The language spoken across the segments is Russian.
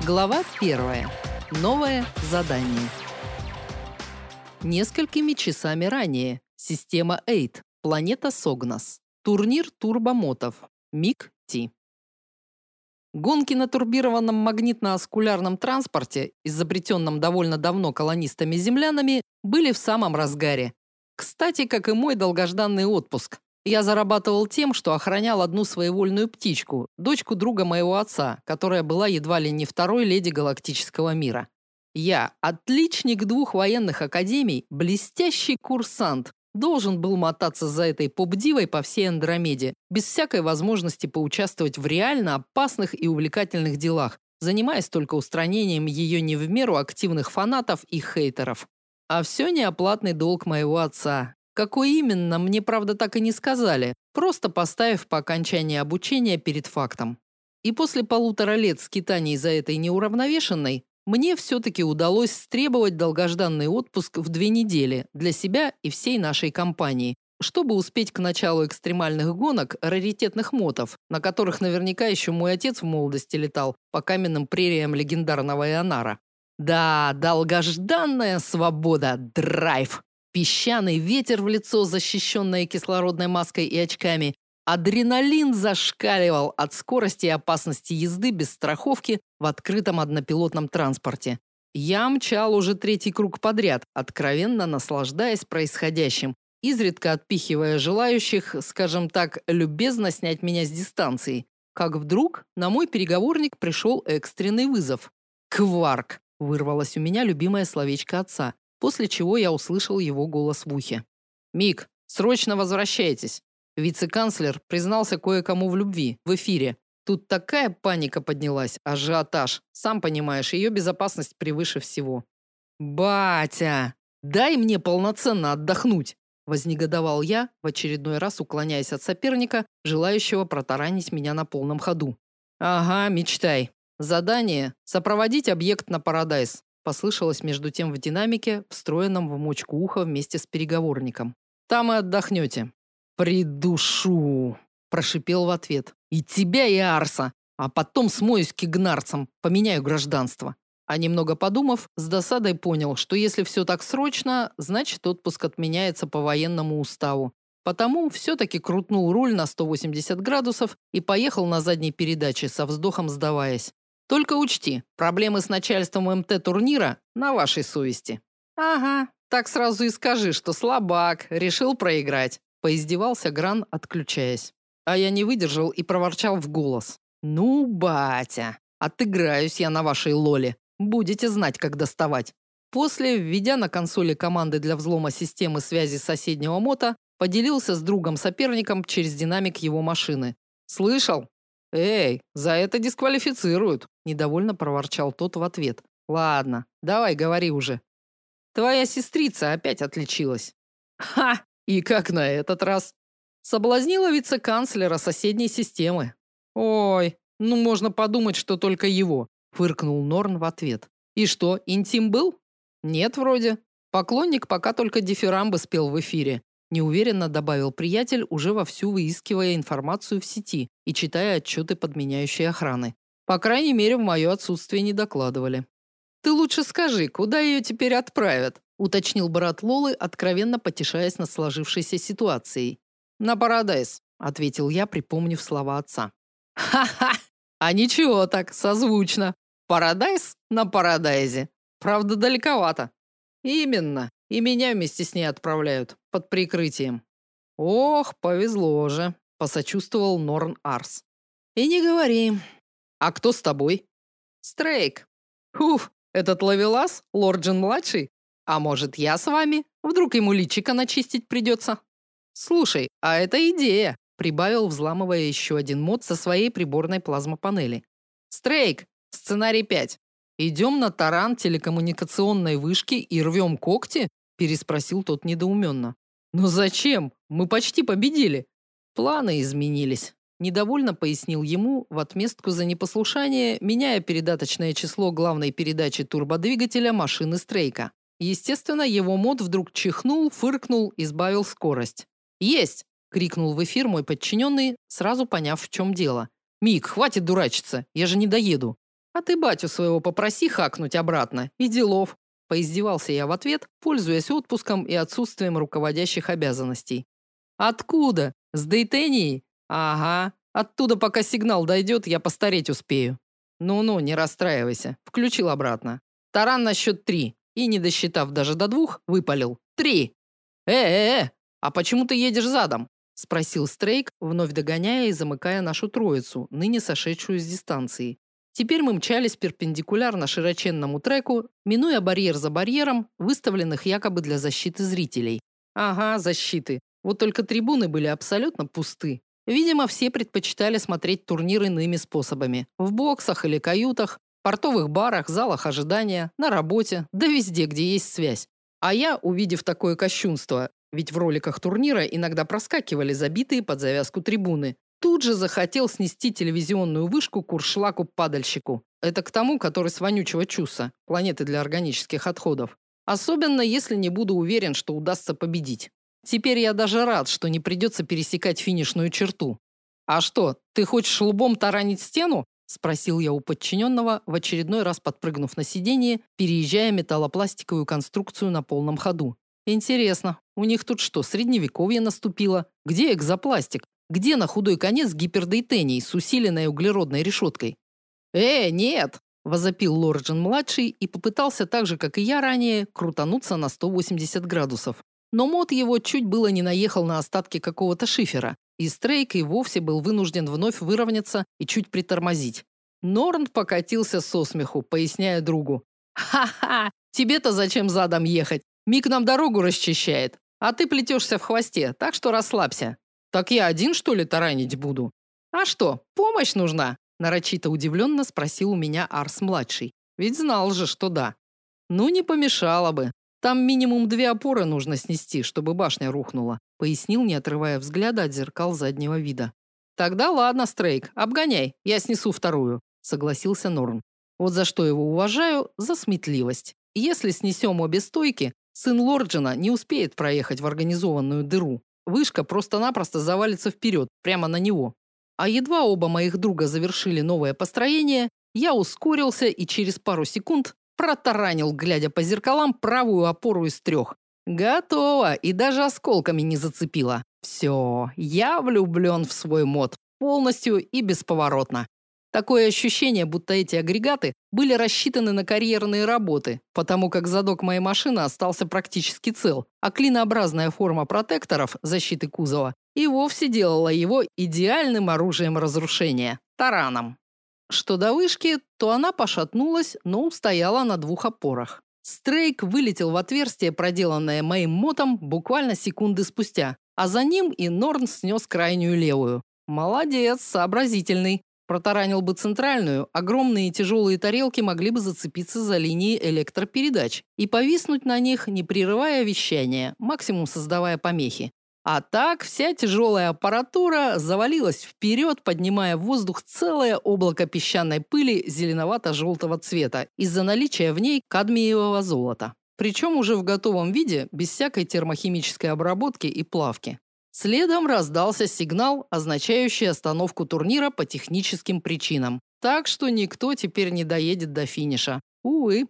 Глава 1. Новое задание. Несколькими часами ранее. Система Эйд. Планета Согнос. Турнир турбомотов. МиГ-Ти. Гонки на турбированном магнитно-оскулярном транспорте, изобретенном довольно давно колонистами-землянами, были в самом разгаре. Кстати, как и мой долгожданный отпуск. Я зарабатывал тем, что охранял одну своевольную птичку, дочку друга моего отца, которая была едва ли не второй леди галактического мира. Я, отличник 2 военных академий, блестящий курсант, должен был мотаться за этой поп-дивой по всей Андромеде, без всякой возможности поучаствовать в реально опасных и увлекательных делах, занимаясь только устранением ее не в меру активных фанатов и хейтеров. А все неоплатный долг моего отца. Какой именно, мне, правда, так и не сказали, просто поставив по окончании обучения перед фактом. И после 1,5 лет скитаний за этой неуравновешенной, мне все-таки удалось стребовать долгожданный отпуск в 2 недели для себя и всей нашей компании, чтобы успеть к началу экстремальных гонок раритетных мотов, на которых наверняка еще мой отец в молодости летал по каменным прериям легендарного Ионара. Да, долгожданная свобода, драйв. Песчаный ветер в лицо, защищенное кислородной маской и очками. Адреналин зашкаливал от скорости и опасности езды без страховки в открытом однопилотном транспорте. Я мчал уже 3-й круг подряд, откровенно наслаждаясь происходящим, изредка отпихивая желающих, скажем так, любезно снять меня с дистанции. Как вдруг на мой переговорник пришел экстренный вызов. «Кварк!» – вырвалось у меня любимое словечко отца, после чего я услышал его голос в ухе. «Мик, срочно возвращайтесь!» Вице-канцлер признался кое-кому в любви, в эфире. Тут такая паника поднялась, ажиотаж. Сам понимаешь, ее безопасность превыше всего. «Батя, дай мне полноценно отдохнуть!» Вознегодовал я, в очередной раз уклоняясь от соперника, желающего протаранить меня на полном ходу. «Ага, мечтай. Задание – сопроводить объект на Парадайз», послышалось между тем в динамике, встроенном в мочку уха вместе с переговорником. «Там и отдохнете». «Придушу!» – прошипел в ответ. «И тебя, и Арса! А потом смоюсь к игнарцам, поменяю гражданство». А немного подумав, с досадой понял, что если все так срочно, значит отпуск отменяется по военному уставу. Потому все-таки крутнул руль на 180 градусов и поехал на задней передаче, со вздохом сдаваясь. «Только учти, проблемы с начальством МТ-турнира на вашей совести». «Ага, так сразу и скажи, что слабак, решил проиграть». Поиздевался Гран, отключаясь. А я не выдержал и проворчал в голос. «Ну, батя, отыграюсь я на вашей лоле. Будете знать, как доставать». После, введя на консоли команды для взлома системы связи соседнего мота, поделился с другом-соперником через динамик его машины. «Слышал? Эй, за это дисквалифицируют», недовольно проворчал тот в ответ. «Ладно, давай, говори уже». «Твоя сестрица опять отличилась». «Ха! И как на этот раз?» «Соблазнила вице-канцлера соседней системы». «Ой, ну можно подумать, что только его», фыркнул Норн в ответ. «И что, интим был?» «Нет, вроде. Поклонник пока только дифирамбы спел в эфире», неуверенно добавил приятель, уже вовсю выискивая информацию в сети и читая отчеты подменяющей охраны. По крайней мере, в мое отсутствие не докладывали. «Ты лучше скажи, куда ее теперь отправят?» уточнил брат Лолы, откровенно потешаясь над сложившейся ситуацией. «На Парадайз», ответил я, припомнив слова отца. «Ха-ха! А ничего так, созвучно. Парадайз на Парадайзе. Правда, далековато». «Именно. И меня вместе с ней отправляют, под прикрытием». «Ох, повезло же», посочувствовал Норн Арс. «И не говори. А кто с тобой?» «Стрейк». «Уф, этот ловелас, Лорджин-младший? А может, я с вами? Вдруг ему личико начистить придется?» «Слушай, а это идея», прибавил, взламывая еще один мод со своей приборной плазмопанели. «Стрейк, сценарий 5. Идем на таран телекоммуникационной вышки и рвем когти?» переспросил тот недоуменно. «Но зачем? Мы почти победили». «Планы изменились», недовольно пояснил ему в отместку за непослушание, меняя передаточное число главной передачи турбодвигателя машины Стрейка. Естественно, его мод вдруг чихнул, фыркнул и сбавил скорость. «Есть!» – крикнул в эфир мой подчиненный, сразу поняв, в чем дело. «Мик, хватит дурачиться, я же не доеду». А ты батю своего попроси хакнуть обратно, и делов. Поиздевался я в ответ, пользуясь отпуском и отсутствием руководящих обязанностей. Откуда? С Дейтении? Ага. Оттуда, пока сигнал дойдет, я постареть успею. Ну-ну, не расстраивайся. Включил обратно. Таран на счет 3. И, не досчитав даже до 2, выпалил. 3. А почему ты едешь задом? Спросил Стрейк, вновь догоняя и замыкая нашу троицу, ныне сошедшую с дистанции. Теперь мы мчались перпендикулярно широченному треку, минуя барьер за барьером, выставленных якобы для защиты зрителей. Ага, защиты. Вот только трибуны были абсолютно пусты. Видимо, все предпочитали смотреть турнир иными способами. В боксах или каютах, портовых барах, залах ожидания, на работе, да везде, где есть связь. А я, увидев такое кощунство, ведь в роликах турнира иногда проскакивали забитые под завязку трибуны, тут же захотел снести телевизионную вышку куршлаку-падальщику. Это к тому, который с вонючего Чуса, планеты для органических отходов. Особенно, если не буду уверен, что удастся победить. Теперь я даже рад, что не придется пересекать финишную черту. А что, ты хочешь лбом таранить стену? Спросил я у подчиненного, в очередной раз подпрыгнув на сиденье, переезжая металлопластиковую конструкцию на полном ходу. Интересно, у них тут что, средневековье наступило? Где экзопластик? Где на худой конец гипердейтений с усиленной углеродной решеткой? Нет! Возопил Лорджин-младший и попытался так же, как и я ранее, крутануться на 180 градусов. Но мод его чуть было не наехал на остатки какого-то шифера, и Стрейк и вовсе был вынужден вновь выровняться и чуть притормозить. Норн покатился со смеху, поясняя другу. «Ха-ха! Тебе-то зачем задом ехать? Мик нам дорогу расчищает, а ты плетешься в хвосте, так что расслабься». «Так я один, что ли, таранить буду?» «А что, помощь нужна?» Нарочито удивленно спросил у меня Арс-младший. Ведь знал же, что да. «Ну, не помешало бы. Там минимум 2 опоры нужно снести, чтобы башня рухнула», пояснил, не отрывая взгляда от зеркал заднего вида. «Тогда ладно, Стрейк, обгоняй, я снесу вторую», согласился Норн. Вот за что его уважаю, за сметливость. Если снесем обе стойки, сын Лорджина не успеет проехать в организованную дыру. Вышка просто-напросто завалится вперед, прямо на него. А едва оба моих друга завершили новое построение, я ускорился и через пару секунд протаранил, глядя по зеркалам, правую опору из 3. Готово, и даже осколками не зацепило. Все, я влюблен в свой мод, полностью и бесповоротно. Такое ощущение, будто эти агрегаты были рассчитаны на карьерные работы, потому как задок моей машины остался практически цел, а клинообразная форма протекторов защиты кузова и вовсе делала его идеальным оружием разрушения – тараном. Что до вышки, то она пошатнулась, но устояла на 2 опорах. Стрейк вылетел в отверстие, проделанное моим мотом, буквально секунды спустя, а за ним и Норн снес крайнюю левую. Молодец, сообразительный. Протаранил бы центральную, огромные тяжелые тарелки могли бы зацепиться за линии электропередач и повиснуть на них, не прерывая вещания, максимум создавая помехи. А так вся тяжелая аппаратура завалилась вперед, поднимая в воздух целое облако песчаной пыли зеленовато-желтого цвета из-за наличия в ней кадмиевого золота. Причем уже в готовом виде, без всякой термохимической обработки и плавки. Следом раздался сигнал, означающий остановку турнира по техническим причинам. Так что никто теперь не доедет до финиша. Увы.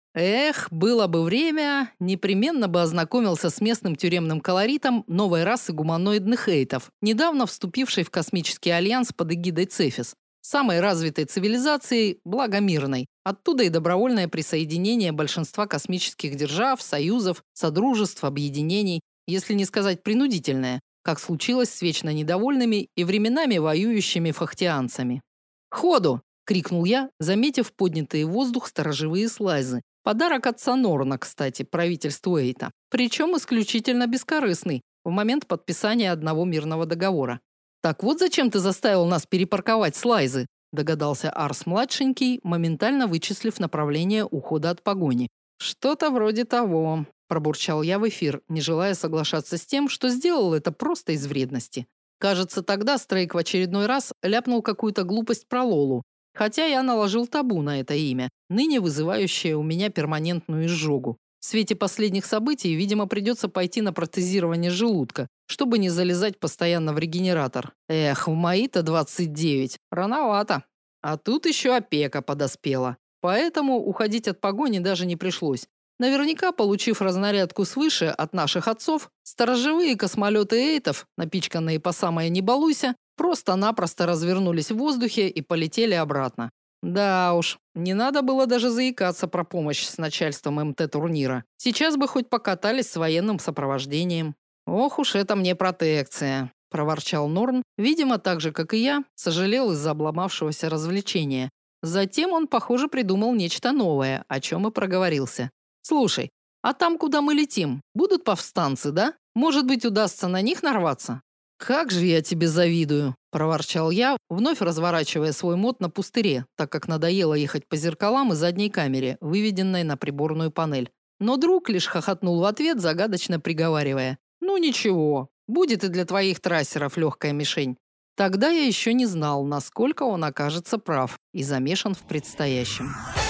Эх, было бы время, непременно бы ознакомился с местным тюремным колоритом новой расы гуманоидных эйтов, недавно вступившей в космический альянс под эгидой Цефис, самой развитой цивилизацией, благо мирной. Оттуда и добровольное присоединение большинства космических держав, союзов, содружеств, объединений, если не сказать принудительное, как случилось с вечно недовольными и временами воюющими фахтианцами. «Ходу!» – крикнул я, заметив поднятые в воздух сторожевые слайзы. Подарок отца Норна, кстати, правительству Эйта. Причем исключительно бескорыстный, в момент подписания одного мирного договора. «Так вот зачем ты заставил нас перепарковать слайзы?» – догадался Арс-младшенький, моментально вычислив направление ухода от погони. «Что-то вроде того», – пробурчал я в эфир, не желая соглашаться с тем, что сделал это просто из вредности. Кажется, тогда Стрейк в очередной раз ляпнул какую-то глупость про Лолу, хотя я наложил табу на это имя, ныне вызывающее у меня перманентную изжогу. В свете последних событий, видимо, придется пойти на протезирование желудка, чтобы не залезать постоянно в регенератор. Эх, в мои-то 29. Рановато. А тут еще опека подоспела. Поэтому уходить от погони даже не пришлось. Наверняка, получив разнарядку свыше от наших отцов, сторожевые космолеты эйтов, напичканные по самое не балуйся, просто-напросто развернулись в воздухе и полетели обратно. Да уж, не надо было даже заикаться про помощь с начальством МТ-турнира. Сейчас бы хоть покатались с военным сопровождением. Ох уж это мне протекция, проворчал Норн, видимо, так же, как и я, сожалел из-за обломавшегося развлечения. Затем он, похоже, придумал нечто новое, о чем и проговорился. Слушай, а там, куда мы летим, будут повстанцы, да? Может быть, удастся на них нарваться? Как же я тебе завидую, проворчал я, вновь разворачивая свой мод на пустыре, так как надоело ехать по зеркалам и задней камере, выведенной на приборную панель. Но друг лишь хохотнул в ответ, загадочно приговаривая: "Ну ничего, будет и для твоих трассеров легкая мишень". Тогда я еще не знал, насколько он окажется прав и замешан в предстоящем.